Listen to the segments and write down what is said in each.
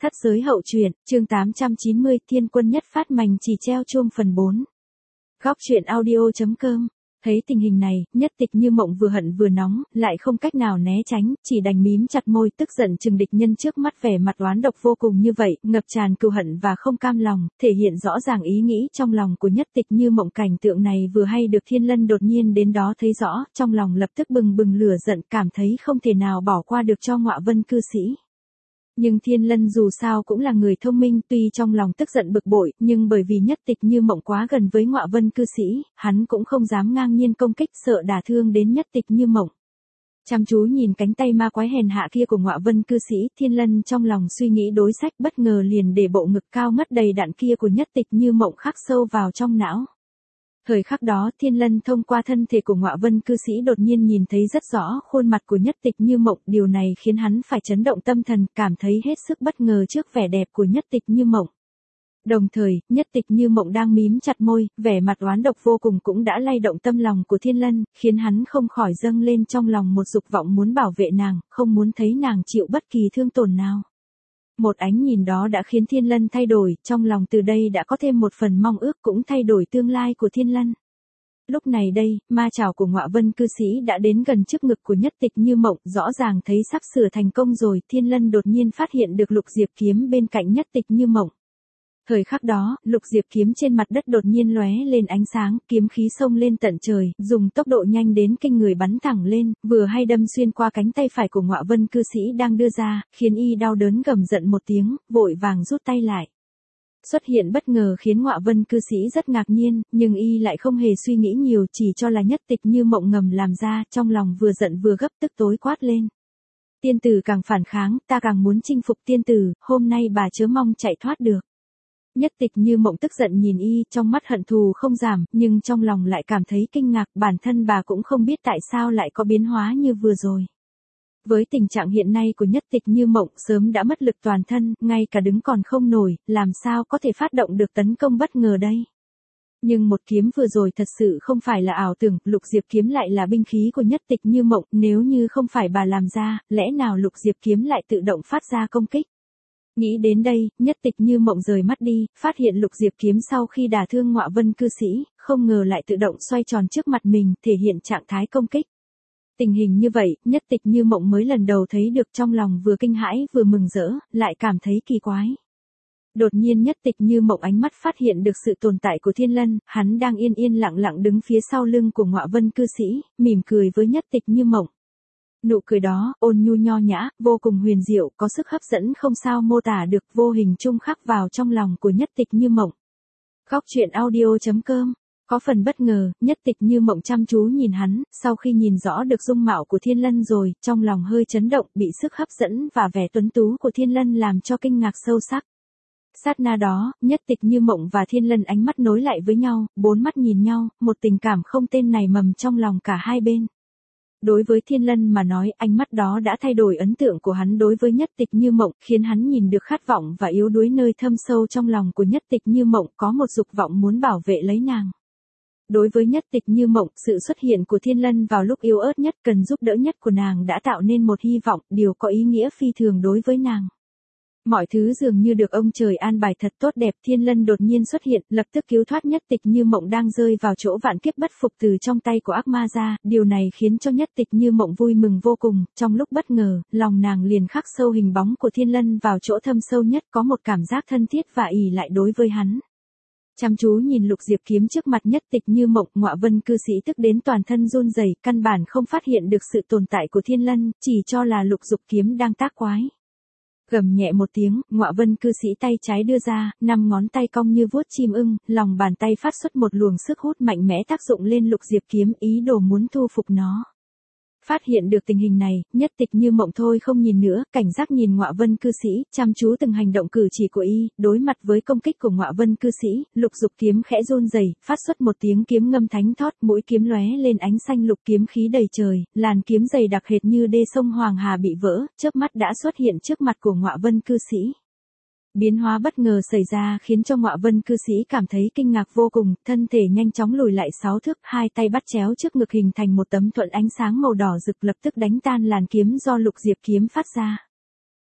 Thất giới hậu truyện, chương 890, Thiên quân nhất phát mành chỉ treo chuông phần 4. Góc truyện audio.com. Thấy tình hình này, Nhất Tịch Như Mộng vừa hận vừa nóng, lại không cách nào né tránh, chỉ đành mím chặt môi, tức giận chừng địch nhân trước mắt vẻ mặt oán độc vô cùng như vậy, ngập tràn cừu hận và không cam lòng, thể hiện rõ ràng ý nghĩ trong lòng của Nhất Tịch Như Mộng. Cảnh tượng này vừa hay được Thiên Lân đột nhiên đến đó thấy rõ, trong lòng lập tức bừng bừng lửa giận, cảm thấy không thể nào bỏ qua được cho Ngọa Vân cư sĩ. Nhưng Thiên Lân dù sao cũng là người thông minh, tuy trong lòng tức giận bực bội, nhưng bởi vì Nhất Tịch Như Mộng quá gần với Ngọa Vân cư sĩ, hắn cũng không dám ngang nhiên công kích, sợ đả thương đến Nhất Tịch Như Mộng. Chăm chú nhìn cánh tay ma quái hèn hạ kia của Ngọa Vân cư sĩ, Thiên Lân trong lòng suy nghĩ đối sách, bất ngờ liền để bộ ngực cao ngất đầy đặn kia của Nhất Tịch Như Mộng khắc sâu vào trong não. Thời khắc đó, Thiên Lân thông qua thân thể của Ngọa Vân cư sĩ đột nhiên nhìn thấy rất rõ khuôn mặt của Nhất Tịch Như Mộng, điều này khiến hắn phải chấn động tâm thần, cảm thấy hết sức bất ngờ trước vẻ đẹp của Nhất Tịch Như Mộng. Đồng thời, Nhất Tịch Như Mộng đang mím chặt môi, vẻ mặt oán độc vô cùng cũng đã lay động tâm lòng của Thiên Lân, khiến hắn không khỏi dâng lên trong lòng một dục vọng muốn bảo vệ nàng, không muốn thấy nàng chịu bất kỳ thương tổn nào. Một ánh nhìn đó đã khiến Thiên Lân thay đổi, trong lòng từ đây đã có thêm một phần mong ước, cũng thay đổi tương lai của Thiên Lân. Lúc này đây, ma chảo của Ngọa Vân cư sĩ đã đến gần trước ngực của Nhất Tịch Như Mộng, rõ ràng thấy sắp sửa thành công rồi, Thiên Lân đột nhiên phát hiện được lục diệp kiếm bên cạnh Nhất Tịch Như Mộng. Thời khắc đó, lục diệp kiếm trên mặt đất đột nhiên lóe lên ánh sáng, kiếm khí xông lên tận trời, dùng tốc độ nhanh đến kinh người bắn thẳng lên, vừa hay đâm xuyên qua cánh tay phải của Ngọa Vân cư sĩ đang đưa ra, khiến y đau đớn gầm giận một tiếng, vội vàng rút tay lại. Xuất hiện bất ngờ khiến Ngọa Vân cư sĩ rất ngạc nhiên, nhưng y lại không hề suy nghĩ nhiều, chỉ cho là Nhất Tịch Như Mộng ngầm làm ra, trong lòng vừa giận vừa gấp, tức tối quát lên. Tiên tử càng phản kháng, ta càng muốn chinh phục tiên tử, hôm nay bà chớ mong chạy thoát được. Nhất Tịch Như Mộng tức giận nhìn y, trong mắt hận thù không giảm, nhưng trong lòng lại cảm thấy kinh ngạc, bản thân bà cũng không biết tại sao lại có biến hóa như vừa rồi. Với tình trạng hiện nay của Nhất Tịch Như Mộng, sớm đã mất lực toàn thân, ngay cả đứng còn không nổi, làm sao có thể phát động được tấn công bất ngờ đây. Nhưng một kiếm vừa rồi thật sự không phải là ảo tưởng, lục diệp kiếm lại là binh khí của Nhất Tịch Như Mộng, nếu như không phải bà làm ra, lẽ nào lục diệp kiếm lại tự động phát ra công kích. Nghĩ đến đây, Nhất Tịch Như Mộng rời mắt đi, phát hiện lục diệp kiếm sau khi đả thương Ngọa Vân cư sĩ, không ngờ lại tự động xoay tròn trước mặt mình, thể hiện trạng thái công kích. Tình hình như vậy, Nhất Tịch Như Mộng mới lần đầu thấy được, trong lòng vừa kinh hãi vừa mừng rỡ, lại cảm thấy kỳ quái. Đột nhiên Nhất Tịch Như Mộng ánh mắt phát hiện được sự tồn tại của Thiên Lân, hắn đang yên yên lặng lặng đứng phía sau lưng của Ngọa Vân cư sĩ, mỉm cười với Nhất Tịch Như Mộng. Nụ cười đó, ôn nhu nho nhã, vô cùng huyền diệu, có sức hấp dẫn không sao mô tả được, vô hình chung khắc vào trong lòng của Nhất Tịch Như Mộng. Góc truyện audio.com. Có phần bất ngờ, Nhất Tịch Như Mộng chăm chú nhìn hắn, sau khi nhìn rõ được dung mạo của Thiên Lân rồi, trong lòng hơi chấn động, bị sức hấp dẫn và vẻ tuấn tú của Thiên Lân làm cho kinh ngạc sâu sắc. Sát na đó, Nhất Tịch Như Mộng và Thiên Lân ánh mắt nối lại với nhau, bốn mắt nhìn nhau, một tình cảm không tên nảy mầm trong lòng cả hai bên. Đối với Thiên Lân mà nói, ánh mắt đó đã thay đổi ấn tượng của hắn đối với Nhất Tịch Như Mộng, khiến hắn nhìn được khát vọng và yếu đuối nơi thâm sâu trong lòng của Nhất Tịch Như Mộng, có một dục vọng muốn bảo vệ lấy nàng. Đối với Nhất Tịch Như Mộng, sự xuất hiện của Thiên Lân vào lúc yếu ớt nhất, cần giúp đỡ nhất của nàng đã tạo nên một hy vọng, điều có ý nghĩa phi thường đối với nàng. Mọi thứ dường như được ông trời an bài thật tốt đẹp, Thiên Lân đột nhiên xuất hiện, lập tức cứu thoát Nhất Tịch Như Mộng đang rơi vào chỗ vạn kiếp bất phục từ trong tay của ác ma ra, điều này khiến cho Nhất Tịch Như Mộng vui mừng vô cùng, trong lúc bất ngờ, lòng nàng liền khắc sâu hình bóng của Thiên Lân vào chỗ thâm sâu nhất, có một cảm giác thân thiết và ỷ lại đối với hắn. Chăm chú nhìn lục diệp kiếm trước mặt Nhất Tịch Như Mộng, Ngọa Vân cư sĩ tức đến toàn thân run rẩy, căn bản không phát hiện được sự tồn tại của Thiên Lân, chỉ cho là lục dục kiếm đang tác quái. Gầm nhẹ một tiếng, Ngọa Vân cư sĩ tay trái đưa ra, 5 ngón tay cong như vuốt chim ưng, lòng bàn tay phát xuất một luồng sức hút mạnh mẽ tác dụng lên lục diệp kiếm, ý đồ muốn thu phục nó. Phát hiện được tình hình này, Nhất Tịch Như Mộng thôi không nhìn nữa, cảnh giác nhìn Ngọa Vân cư sĩ, chăm chú từng hành động cử chỉ của y, đối mặt với công kích của Ngọa Vân cư sĩ, lục dục kiếm khẽ run rẩy, phát xuất một tiếng kiếm ngâm thánh thót, mũi kiếm lóe lên ánh xanh lục kiếm khí đầy trời, làn kiếm dày đặc hệt như đê sông Hoàng Hà bị vỡ, chớp mắt đã xuất hiện trước mặt của Ngọa Vân cư sĩ. Biến hóa bất ngờ xảy ra khiến cho Ngọa Vân cư sĩ cảm thấy kinh ngạc vô cùng, thân thể nhanh chóng lùi lại 6 thước, hai tay bắt chéo trước ngực hình thành một tấm thuẫn ánh sáng màu đỏ rực, lập tức đánh tan làn kiếm do lục diệp kiếm phát ra.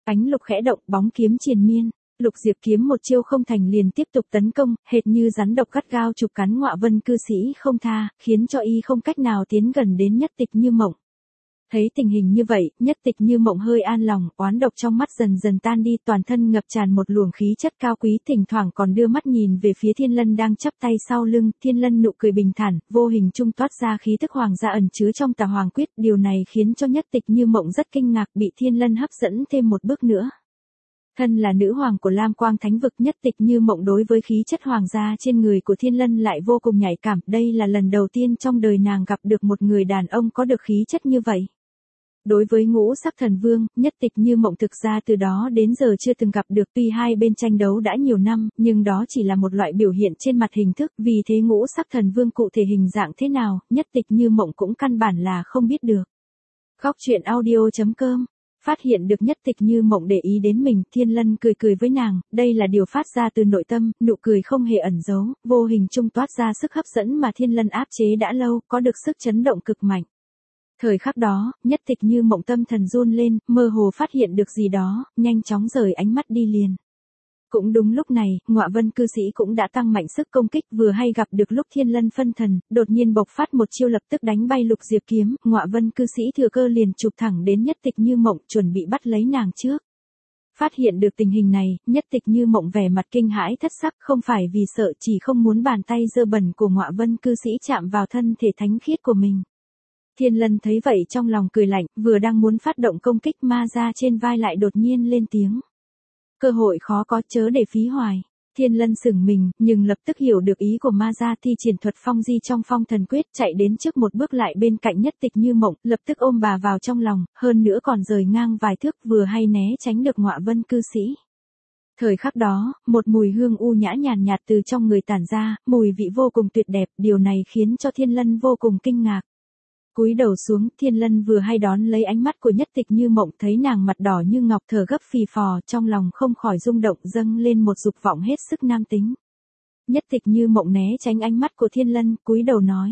Ánh lục khẽ động, bóng kiếm triền miên. Lục Diệp kiếm một chiêu không thành liền tiếp tục tấn công, hệt như rắn độc gắt gao chụp cắn Ngọa Vân cư sĩ không tha, khiến cho y không cách nào tiến gần đến Nhất Tịch Như Mộng. Thấy tình hình như vậy, Nhất Tịch Như Mộng hơi an lòng, oán độc trong mắt dần dần tan đi, toàn thân ngập tràn một luồng khí chất cao quý, thỉnh thoảng còn đưa mắt nhìn về phía Thiên Lân đang chắp tay sau lưng. Thiên Lân nụ cười bình thản, vô hình trung toát ra khí tức hoàng gia ẩn chứa trong Tà Hoàng Quyết, điều này khiến cho Nhất Tịch Như Mộng rất kinh ngạc, bị Thiên Lân hấp dẫn thêm một bước nữa. Thân là nữ hoàng của Lam Quang Thánh vực, Nhất Tịch Như Mộng đối với khí chất hoàng gia trên người của Thiên Lân lại vô cùng nhạy cảm, đây là lần đầu tiên trong đời nàng gặp được một người đàn ông có được khí chất như vậy. Đối với Ngũ Sắc Thần Vương, Nhất Tịch Như Mộng thực ra từ đó đến giờ chưa từng gặp được, tuy hai bên tranh đấu đã nhiều năm, nhưng đó chỉ là một loại biểu hiện trên mặt hình thức, vì thế Ngũ Sắc Thần Vương cụ thể hình dạng thế nào, Nhất Tịch Như Mộng cũng căn bản là không biết được. Góc truyện audio.com. Phát hiện được Nhất Tịch Như Mộng để ý đến mình, Thiên Lân cười cười với nàng, đây là điều phát ra từ nội tâm, nụ cười không hề ẩn giấu, vô hình trung toát ra sức hấp dẫn mà Thiên Lân áp chế đã lâu, có được sức chấn động cực mạnh. Thời khắc đó, Nhất Tịch Như Mộng tâm thần run lên, mơ hồ phát hiện được gì đó, nhanh chóng rời ánh mắt đi liền. Cũng đúng lúc này, Ngọa Vân cư sĩ cũng đã tăng mạnh sức công kích, vừa hay gặp được lúc Thiên Lân phân thần, đột nhiên bộc phát một chiêu lập tức đánh bay Lục Diệp kiếm, Ngọa Vân cư sĩ thừa cơ liền chụp thẳng đến Nhất Tịch Như Mộng, chuẩn bị bắt lấy nàng trước. Phát hiện được tình hình này, Nhất Tịch Như Mộng vẻ mặt kinh hãi thất sắc, không phải vì sợ, chỉ không muốn bàn tay dơ bẩn của Ngọa Vân cư sĩ chạm vào thân thể thánh khiết của mình. Thiên Lân thấy vậy trong lòng cười lạnh, vừa đang muốn phát động công kích, ma ra trên vai lại đột nhiên lên tiếng. Cơ hội khó có, chớ để phí hoài. Thiên Lân sửng mình, nhưng lập tức hiểu được ý của ma gia, thi triển thuật phong di trong Phong Thần Quyết, chạy đến trước một bước lại bên cạnh Nhất Tịch Như Mộng, lập tức ôm bà vào trong lòng, hơn nữa còn rời ngang vài thước, vừa hay né tránh được Ngọa Vân cư sĩ. Thời khắc đó, một mùi hương u nhã nhàn nhạt từ trong người tản ra, mùi vị vô cùng tuyệt đẹp, điều này khiến cho Thiên Lân vô cùng kinh ngạc. Cúi đầu xuống, Thiên Lân vừa hay đón lấy ánh mắt của Nhất Tịch Như Mộng, thấy nàng mặt đỏ như ngọc thở gấp phì phò, trong lòng không khỏi rung động, dâng lên một dục vọng hết sức nam tính. Nhất Tịch Như Mộng né tránh ánh mắt của Thiên Lân, cúi đầu nói.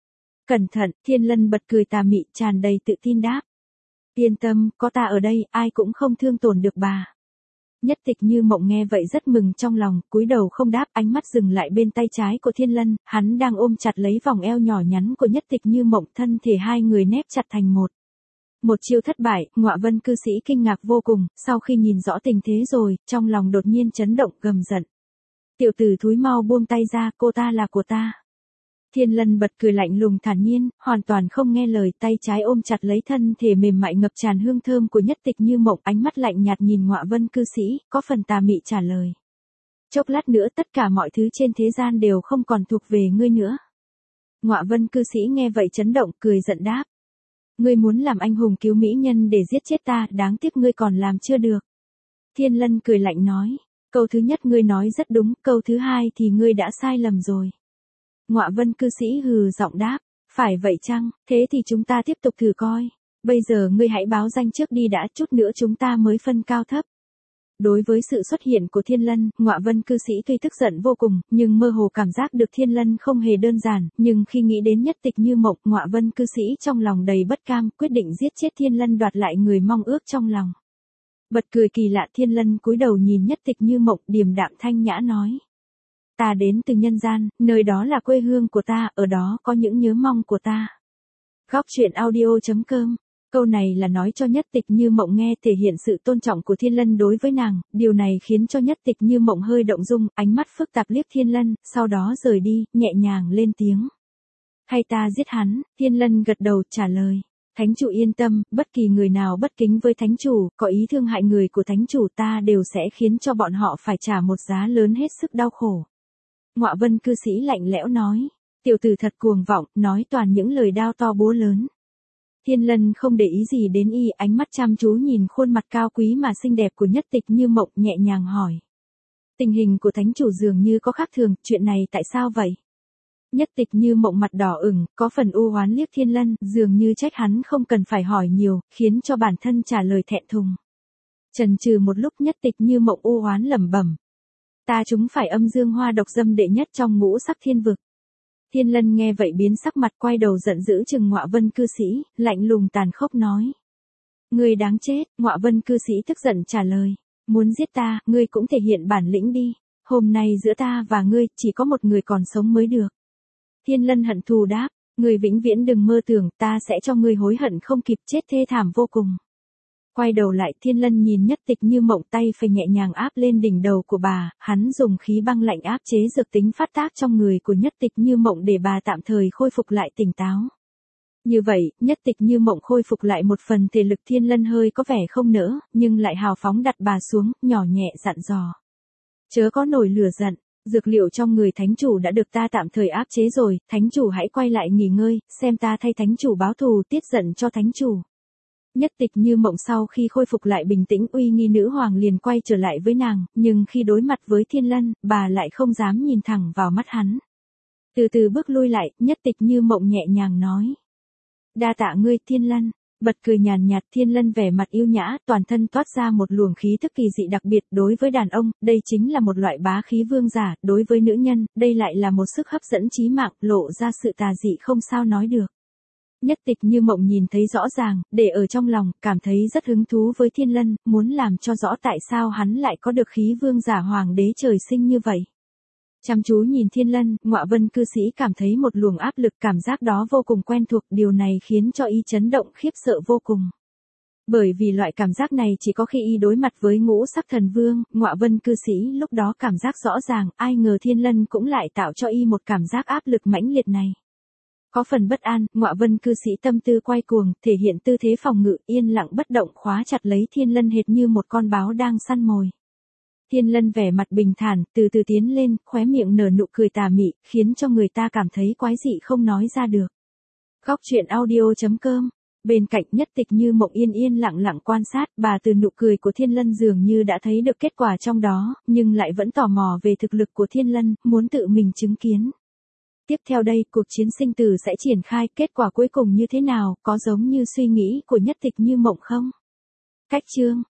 Cẩn thận, Thiên Lân bật cười tà mị, tràn đầy tự tin đáp. Yên tâm, có ta ở đây, ai cũng không thương tổn được bà. Nhất Tịch Như Mộng nghe vậy rất mừng trong lòng, cúi đầu không đáp, ánh mắt dừng lại bên tay trái của Thiên Lân, hắn đang ôm chặt lấy vòng eo nhỏ nhắn của Nhất Tịch Như Mộng, thân thể hai người nép chặt thành một. Một chiêu thất bại, Ngọa Vân cư sĩ kinh ngạc vô cùng, sau khi nhìn rõ tình thế rồi, trong lòng đột nhiên chấn động, gầm giận. Tiểu tử thúi, mau buông tay ra, cô ta là của ta. Thiên Lân bật cười lạnh lùng thản nhiên, hoàn toàn không nghe lời, tay trái ôm chặt lấy thân thể mềm mại ngập tràn hương thơm của Nhất Tịch Như Mộng, ánh mắt lạnh nhạt nhìn Ngọa Vân cư sĩ, có phần tà mị trả lời. Chốc lát nữa tất cả mọi thứ trên thế gian đều không còn thuộc về ngươi nữa. Ngọa Vân cư sĩ nghe vậy chấn động, cười giận đáp. Ngươi muốn làm anh hùng cứu mỹ nhân để giết chết ta, đáng tiếc ngươi còn làm chưa được. Thiên Lân cười lạnh nói, câu thứ nhất ngươi nói rất đúng, câu thứ hai thì ngươi đã sai lầm rồi. Ngọa Vân cư sĩ hừ giọng đáp, phải vậy chăng, thế thì chúng ta tiếp tục thử coi. Bây giờ ngươi hãy báo danh trước đi đã, chút nữa chúng ta mới phân cao thấp. Đối với sự xuất hiện của Thiên Lân, Ngọa Vân cư sĩ tuy tức giận vô cùng, nhưng mơ hồ cảm giác được Thiên Lân không hề đơn giản, nhưng khi nghĩ đến Nhất Tịch Như Mộng, Ngọa Vân cư sĩ trong lòng đầy bất cam, quyết định giết chết Thiên Lân đoạt lại người mong ước trong lòng. Bật cười kỳ lạ, Thiên Lân cúi đầu nhìn Nhất Tịch Như Mộng, điềm đạm thanh nhã nói. Ta đến từ nhân gian, nơi đó là quê hương của ta, ở đó có những nhớ mong của ta. Góc truyện audio.com. Câu này là nói cho Nhất Tịch Như Mộng nghe, thể hiện sự tôn trọng của Thiên Lân đối với nàng, điều này khiến cho Nhất Tịch Như Mộng hơi động dung, ánh mắt phức tạp liếc Thiên Lân, sau đó rời đi, nhẹ nhàng lên tiếng. Hay ta giết hắn? Thiên Lân gật đầu trả lời. Thánh chủ yên tâm, bất kỳ người nào bất kính với thánh chủ, có ý thương hại người của thánh chủ ta đều sẽ khiến cho bọn họ phải trả một giá lớn hết sức đau khổ. Ngọa Vân cư sĩ lạnh lẽo nói, tiểu tử thật cuồng vọng, nói toàn những lời đao to búa lớn. Thiên Lân không để ý gì đến y, ánh mắt chăm chú nhìn khuôn mặt cao quý mà xinh đẹp của Nhất Tịch Như Mộng, nhẹ nhàng hỏi. Tình hình của thánh chủ dường như có khác thường, chuyện này tại sao vậy? Nhất Tịch Như Mộng mặt đỏ ửng, có phần u oán liếc Thiên Lân, dường như trách hắn không cần phải hỏi nhiều, khiến cho bản thân trả lời thẹn thùng. Chần chừ một lúc, Nhất Tịch Như Mộng u oán lẩm bẩm. Ta chúng phải âm dương hoa độc dâm đệ nhất trong ngũ sắc thiên vực. Thiên Lân nghe vậy biến sắc mặt, quay đầu giận dữ chừng Ngọa Vân cư sĩ, lạnh lùng tàn khốc nói. Ngươi đáng chết, Ngọa Vân cư sĩ tức giận trả lời. Muốn giết ta, ngươi cũng thể hiện bản lĩnh đi. Hôm nay giữa ta và ngươi, chỉ có một người còn sống mới được. Thiên Lân hận thù đáp, ngươi vĩnh viễn đừng mơ tưởng, ta sẽ cho ngươi hối hận không kịp, chết thê thảm vô cùng. Quay đầu lại, Thiên Lân nhìn Nhất Tịch Như Mộng, tay phải nhẹ nhàng áp lên đỉnh đầu của bà, hắn dùng khí băng lạnh áp chế dược tính phát tác trong người của Nhất Tịch Như Mộng để bà tạm thời khôi phục lại tỉnh táo. Như vậy, Nhất Tịch Như Mộng khôi phục lại một phần thể lực. Thiên Lân hơi có vẻ không nỡ, nhưng lại hào phóng đặt bà xuống, nhỏ nhẹ dặn dò. Chớ có nổi lửa giận, dược liệu trong người thánh chủ đã được ta tạm thời áp chế rồi, thánh chủ hãy quay lại nghỉ ngơi, xem ta thay thánh chủ báo thù, tiết giận cho thánh chủ. Nhất Tịch Như Mộng sau khi khôi phục lại bình tĩnh, uy nghi nữ hoàng liền quay trở lại với nàng, nhưng khi đối mặt với Thiên Lân, bà lại không dám nhìn thẳng vào mắt hắn. Từ từ bước lui lại, Nhất Tịch Như Mộng nhẹ nhàng nói. Đa tạ ngươi, Thiên Lân. Bật cười nhàn nhạt. Thiên Lân vẻ mặt yêu nhã, toàn thân toát ra một luồng khí thức kỳ dị đặc biệt. Đối với đàn ông, đây chính là một loại bá khí vương giả, đối với nữ nhân, đây lại là một sức hấp dẫn chí mạng, lộ ra sự tà dị không sao nói được. Nhất Tịch Như Mộng nhìn thấy rõ ràng, để ở trong lòng, cảm thấy rất hứng thú với Thiên Lân, muốn làm cho rõ tại sao hắn lại có được khí vương giả hoàng đế trời sinh như vậy. Chăm chú nhìn Thiên Lân, Ngọa Vân cư sĩ cảm thấy một luồng áp lực, cảm giác đó vô cùng quen thuộc, điều này khiến cho y chấn động khiếp sợ vô cùng. Bởi vì loại cảm giác này chỉ có khi y đối mặt với ngũ sắc thần vương, Ngọa Vân cư sĩ lúc đó cảm giác rõ ràng, ai ngờ Thiên Lân cũng lại tạo cho y một cảm giác áp lực mãnh liệt này. Có phần bất an, Ngọa Vân cư sĩ tâm tư quay cuồng, thể hiện tư thế phòng ngự, yên lặng bất động khóa chặt lấy Thiên Lân hệt như một con báo đang săn mồi. Thiên Lân vẻ mặt bình thản, từ từ tiến lên, khóe miệng nở nụ cười tà mị, khiến cho người ta cảm thấy quái dị không nói ra được. Góc truyện audio.com. Bên cạnh Nhất Tịch Như Mộng yên yên lặng lặng quan sát, bà từ nụ cười của Thiên Lân dường như đã thấy được kết quả trong đó, nhưng lại vẫn tò mò về thực lực của Thiên Lân, muốn tự mình chứng kiến. Tiếp theo đây, cuộc chiến sinh tử sẽ triển khai, kết quả cuối cùng như thế nào, có giống như suy nghĩ của Nhất Tịch Như Mộng không? Cách chương